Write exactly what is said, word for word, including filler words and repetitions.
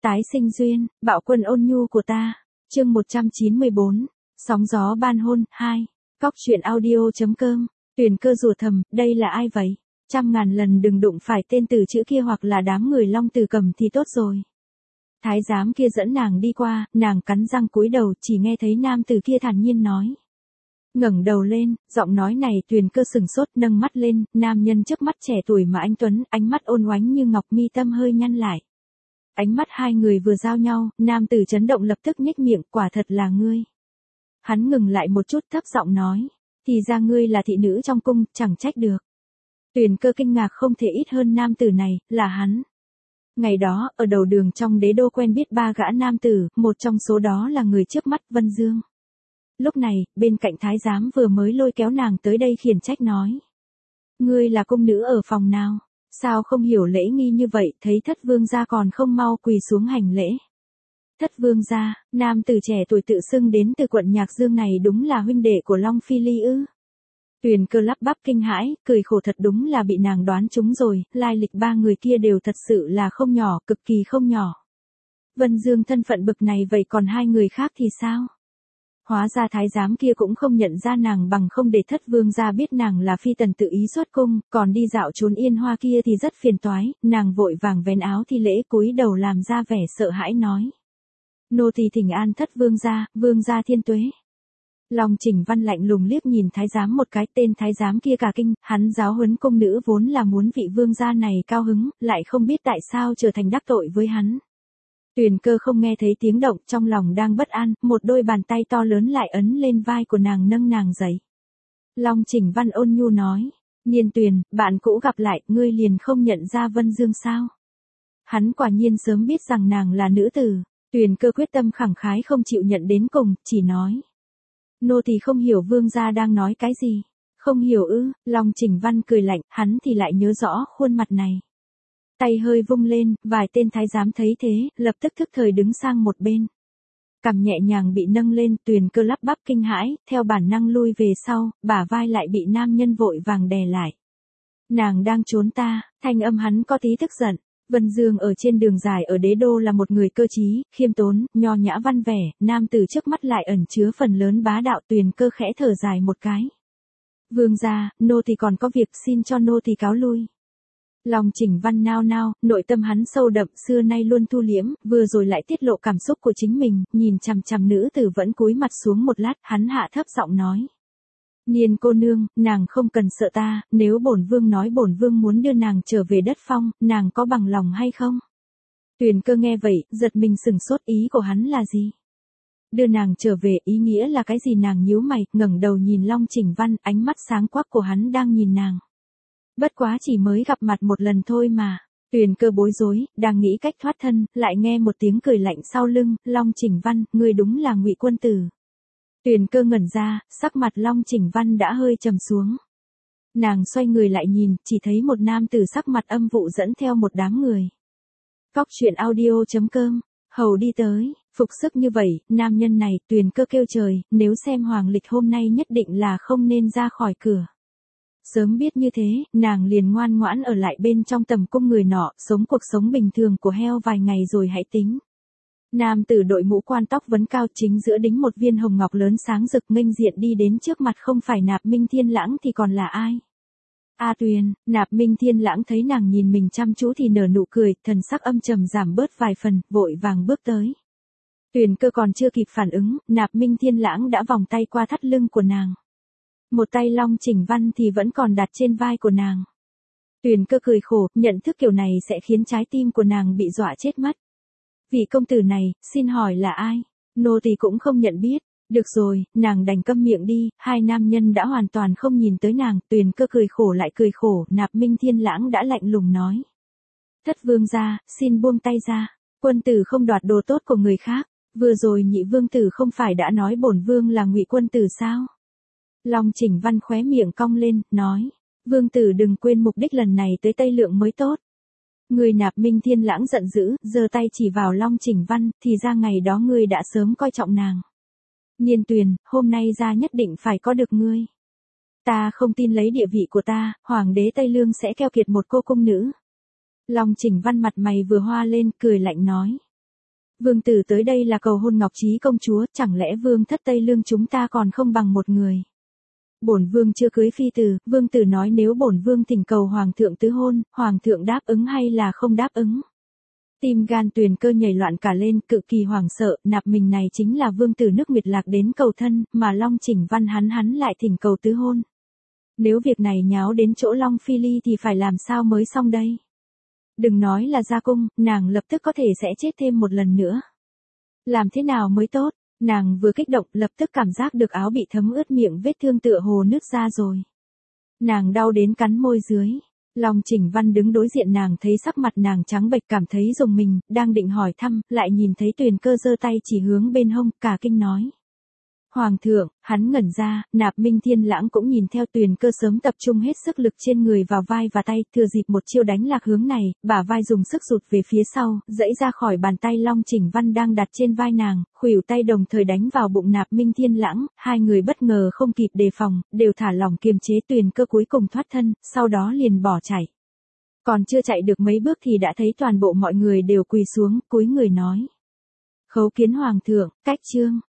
Tái sinh duyên, bạo quân ôn nhu của ta. Chương một trăm chín mươi bốn. Sóng gió ban hôn, hai. Cóc truyện audio.com. Tuyền Cơ rủa thầm, đây là ai vậy? Trăm ngàn lần đừng đụng phải tên tử chữ kia hoặc là đám người Long Tử Cầm thì tốt rồi. Thái giám kia dẫn nàng đi qua, nàng cắn răng cúi đầu, chỉ nghe thấy nam tử kia thản nhiên nói. Ngẩng đầu lên, giọng nói này Tuyền Cơ sừng sốt, nâng mắt lên, nam nhân trước mắt trẻ tuổi mà anh tuấn, ánh mắt ôn oánh như ngọc, mi tâm hơi nhăn lại. Ánh mắt hai người vừa giao nhau, nam tử chấn động lập tức nhếch miệng, quả thật là ngươi. Hắn ngừng lại một chút thấp giọng nói, thì ra ngươi là thị nữ trong cung, chẳng trách được. Tuyền Cơ kinh ngạc không thể ít hơn nam tử này, là hắn. Ngày đó, ở đầu đường trong đế đô quen biết ba gã nam tử, một trong số đó là người trước mắt Vân Dương. Lúc này, bên cạnh thái giám vừa mới lôi kéo nàng tới đây khiển trách nói. Ngươi là cung nữ ở phòng nào? Sao không hiểu lễ nghi như vậy, thấy thất vương gia còn không mau quỳ xuống hành lễ. Thất vương gia, nam tử trẻ tuổi tự xưng đến từ quận Nhạc Dương này đúng là huynh đệ của Long Phi Ly ư? Tuyền Cơ lắp bắp kinh hãi, cười khổ thật đúng là bị nàng đoán trúng rồi, lai lịch ba người kia đều thật sự là không nhỏ, cực kỳ không nhỏ. Vân Dương thân phận bực này vậy còn hai người khác thì sao? Hóa ra thái giám kia cũng không nhận ra nàng bằng không để thất vương gia biết nàng là phi tần tự ý xuất cung, còn đi dạo trốn yên hoa kia thì rất phiền toái, nàng vội vàng vén áo thi lễ cúi đầu làm ra vẻ sợ hãi nói. Nô tỳ thỉnh an thất vương gia, vương gia thiên tuế. Long Trình Văn lạnh lùng liếc nhìn thái giám một cái, tên thái giám kia cả kinh, hắn giáo huấn cung nữ vốn là muốn vị vương gia này cao hứng, lại không biết tại sao trở thành đắc tội với hắn. Tuyền Cơ không nghe thấy tiếng động, trong lòng đang bất an, một đôi bàn tay to lớn lại ấn lên vai của nàng nâng nàng dậy. Long Trình Văn ôn nhu nói, Niên Tuyền, bạn cũ gặp lại, ngươi liền không nhận ra Vân Dương sao? Hắn quả nhiên sớm biết rằng nàng là nữ tử, Tuyền Cơ quyết tâm khẳng khái không chịu nhận đến cùng, chỉ nói. Nô tỳ không hiểu vương gia đang nói cái gì. Không hiểu ư? Long Trình Văn cười lạnh, hắn thì lại nhớ rõ khuôn mặt này. Tay hơi vung lên, vài tên thái giám thấy thế, lập tức thức thời đứng sang một bên. Cằm nhẹ nhàng bị nâng lên, Tuyền Cơ lắp bắp kinh hãi, theo bản năng lui về sau, bả vai lại bị nam nhân vội vàng đè lại. Nàng đang trốn ta, thanh âm hắn có tí tức giận. Vân Dương ở trên đường dài ở đế đô là một người cơ trí, khiêm tốn, nho nhã văn vẻ, nam tử trước mắt lại ẩn chứa phần lớn bá đạo. Tuyền Cơ khẽ thở dài một cái. Vương gia, nô tỳ còn có việc, xin cho nô tỳ cáo lui. Long Trình Văn nao nao, nội tâm hắn sâu đậm, xưa nay luôn thu liễm, vừa rồi lại tiết lộ cảm xúc của chính mình, nhìn chằm chằm nữ tử vẫn cúi mặt xuống một lát, hắn hạ thấp giọng nói. Niên cô nương, nàng không cần sợ ta, nếu bổn vương nói bổn vương muốn đưa nàng trở về đất phong, nàng có bằng lòng hay không? Tuyền Cơ nghe vậy, giật mình sừng sốt, ý của hắn là gì? Đưa nàng trở về, ý nghĩa là cái gì? Nàng nhíu mày, ngẩng đầu nhìn Long Trình Văn, ánh mắt sáng quắc của hắn đang nhìn nàng. Bất quá chỉ mới gặp mặt một lần thôi mà. Tuyền Cơ bối rối, đang nghĩ cách thoát thân, lại nghe một tiếng cười lạnh sau lưng, Long Trình Văn, ngươi đúng là Ngụy quân tử. Tuyền Cơ ngẩn ra, sắc mặt Long Trình Văn đã hơi trầm xuống. Nàng xoay người lại nhìn, chỉ thấy một nam tử sắc mặt âm vụ dẫn theo một đám người. Cóc truyện audio.com, hầu đi tới, phục sức như vậy, nam nhân này, Tuyền Cơ kêu trời, nếu xem hoàng lịch hôm nay nhất định là không nên ra khỏi cửa. Sớm biết như thế, nàng liền ngoan ngoãn ở lại bên trong tầm cung người nọ, sống cuộc sống bình thường của heo vài ngày rồi hãy tính. Nam tử đội mũ quan tóc vấn cao, chính giữa đính một viên hồng ngọc lớn sáng rực, nghênh diện đi đến trước mặt, không phải Nạp Minh Thiên Lãng thì còn là ai? A Tuyền. Nạp Minh Thiên Lãng thấy nàng nhìn mình chăm chú thì nở nụ cười, thần sắc âm trầm giảm bớt vài phần, vội vàng bước tới. Tuyền Cơ còn chưa kịp phản ứng, Nạp Minh Thiên Lãng đã vòng tay qua thắt lưng của nàng. Một tay Long Trình Văn thì vẫn còn đặt trên vai của nàng. Tuyền Cơ cười khổ, nhận thức kiểu này sẽ khiến trái tim của nàng bị dọa chết mất. Vị công tử này, xin hỏi là ai? Nô tỳ cũng không nhận biết. Được rồi, nàng đành câm miệng đi, hai nam nhân đã hoàn toàn không nhìn tới nàng, Tuyền Cơ cười khổ lại cười khổ, Nạp Minh Thiên Lãng đã lạnh lùng nói. Thất vương gia, xin buông tay ra, quân tử không đoạt đồ tốt của người khác, vừa rồi nhị vương tử không phải đã nói bổn vương là Ngụy quân tử sao? Long Trình Văn khóe miệng cong lên, nói, vương tử đừng quên mục đích lần này tới Tây Lượng mới tốt. Người Nạp Minh Thiên Lãng giận dữ, giơ tay chỉ vào Long Trình Văn, thì ra ngày đó ngươi đã sớm coi trọng nàng. Niên Tuyền, hôm nay ra nhất định phải có được ngươi. Ta không tin lấy địa vị của ta, hoàng đế Tây Lương sẽ keo kiệt một cô cung nữ. Long Trình Văn mặt mày vừa hoa lên, cười lạnh nói. Vương tử tới đây là cầu hôn Ngọc Trí công chúa, chẳng lẽ vương thất Tây Lương chúng ta còn không bằng một người. Bổn vương chưa cưới phi tử, vương tử nói nếu bổn vương thỉnh cầu hoàng thượng tứ hôn, hoàng thượng đáp ứng hay là không đáp ứng. Tim gan Tuyền Cơ nhảy loạn cả lên, cực kỳ hoảng sợ, nạp mình này chính là vương tử nước Nguyệt Lạc đến cầu thân, mà Long Chỉnh Văn hắn hắn lại thỉnh cầu tứ hôn. Nếu việc này nháo đến chỗ Long Phi Ly thì phải làm sao mới xong đây. Đừng nói là ra cung, nàng lập tức có thể sẽ chết thêm một lần nữa. Làm thế nào mới tốt, nàng vừa kích động lập tức cảm giác được áo bị thấm ướt miệng vết thương tựa hồ nứt ra rồi. Nàng đau đến cắn môi dưới. Long Chỉnh Văn đứng đối diện nàng thấy sắc mặt nàng trắng bệch cảm thấy rùng mình, đang định hỏi thăm, lại nhìn thấy Tuyền Cơ giơ tay chỉ hướng bên hông, cả kinh nói. Hoàng thượng, hắn ngẩn ra, Nạp Minh Thiên Lãng cũng nhìn theo Tuyền Cơ sớm tập trung hết sức lực trên người vào vai và tay, thừa dịp một chiêu đánh lạc hướng này, bả vai dùng sức rụt về phía sau, dãy ra khỏi bàn tay Long Chỉnh Văn đang đặt trên vai nàng, khuỷu tay đồng thời đánh vào bụng Nạp Minh Thiên Lãng, hai người bất ngờ không kịp đề phòng, đều thả lỏng kiềm chế Tuyền Cơ cuối cùng thoát thân, sau đó liền bỏ chạy. Còn chưa chạy được mấy bước thì đã thấy toàn bộ mọi người đều quỳ xuống, cúi người nói. Khấu kiến hoàng thượng, cách trương.